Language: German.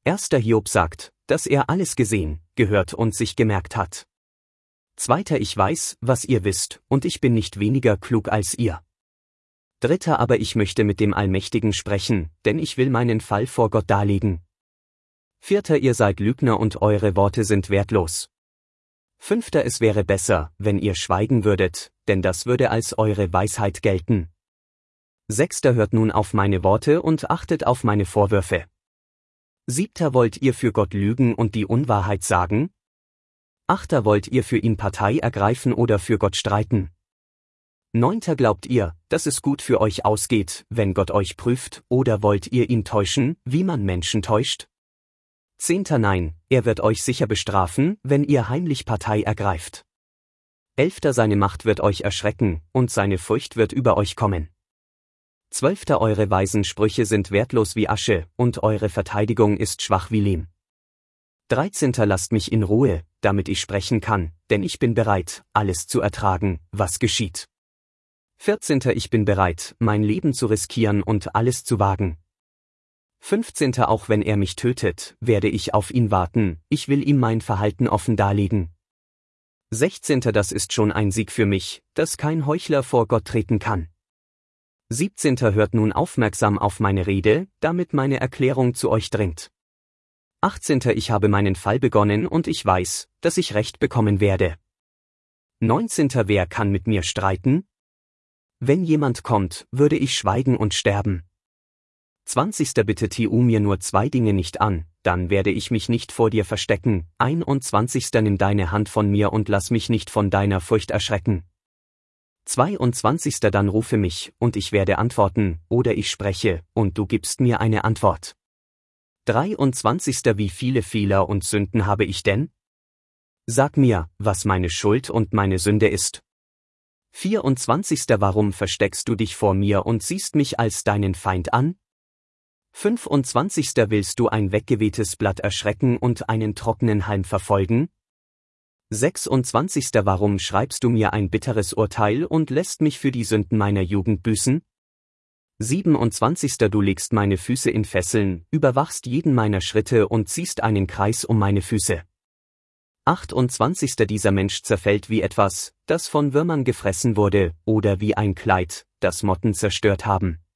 1. Hiob sagt, dass er alles gesehen, gehört und sich gemerkt hat. 2. Ich weiß, was ihr wisst, und ich bin nicht weniger klug als ihr. 3. Aber ich möchte mit dem Allmächtigen sprechen, denn ich will meinen Fall vor Gott darlegen. 4. Ihr seid Lügner und eure Worte sind wertlos. 5. Es wäre besser, wenn ihr schweigen würdet, denn das würde als eure Weisheit gelten. 6. Hört nun auf meine Worte und achtet auf meine Vorwürfe. 7. Wollt ihr für Gott lügen und die Unwahrheit sagen? 8. Wollt ihr für ihn Partei ergreifen oder für Gott streiten? 9. Glaubt ihr, dass es gut für euch ausgeht, wenn Gott euch prüft, oder wollt ihr ihn täuschen, wie man Menschen täuscht? 10. Nein, er wird euch sicher bestrafen, wenn ihr heimlich Partei ergreift. 11. Seine Macht wird euch erschrecken, und seine Furcht wird über euch kommen. 12. Eure weisen Sprüche sind wertlos wie Asche, und eure Verteidigung ist schwach wie Lehm. 13. Lasst mich in Ruhe, damit ich sprechen kann, denn ich bin bereit, alles zu ertragen, was geschieht. 14. Ich bin bereit, mein Leben zu riskieren und alles zu wagen. 15. Auch wenn er mich tötet, werde ich auf ihn warten, ich will ihm mein Verhalten offen darlegen. 16. Das ist schon ein Sieg für mich, dass kein Heuchler vor Gott treten kann. 17. Hört nun aufmerksam auf meine Rede, damit meine Erklärung zu euch dringt. 18. Ich habe meinen Fall begonnen und ich weiß, dass ich Recht bekommen werde. 19. Wer kann mit mir streiten? Wenn jemand kommt, würde ich schweigen und sterben. 20. Bitte tu mir nur 2 Dinge nicht an, dann werde ich mich nicht vor dir verstecken. 21. Nimm deine Hand von mir und lass mich nicht von deiner Furcht erschrecken. 22. Dann rufe mich, und ich werde antworten, oder ich spreche, und du gibst mir eine Antwort. 23. Wie viele Fehler und Sünden habe ich denn? Sag mir, was meine Schuld und meine Sünde ist. 24. Warum versteckst du dich vor mir und siehst mich als deinen Feind an? 25. Willst du ein weggewehtes Blatt erschrecken und einen trockenen Halm verfolgen? 26. Warum schreibst du mir ein bitteres Urteil und lässt mich für die Sünden meiner Jugend büßen? 27. Du legst meine Füße in Fesseln, überwachst jeden meiner Schritte und ziehst einen Kreis um meine Füße. 28. Dieser Mensch zerfällt wie etwas, das von Würmern gefressen wurde, oder wie ein Kleid, das Motten zerstört haben.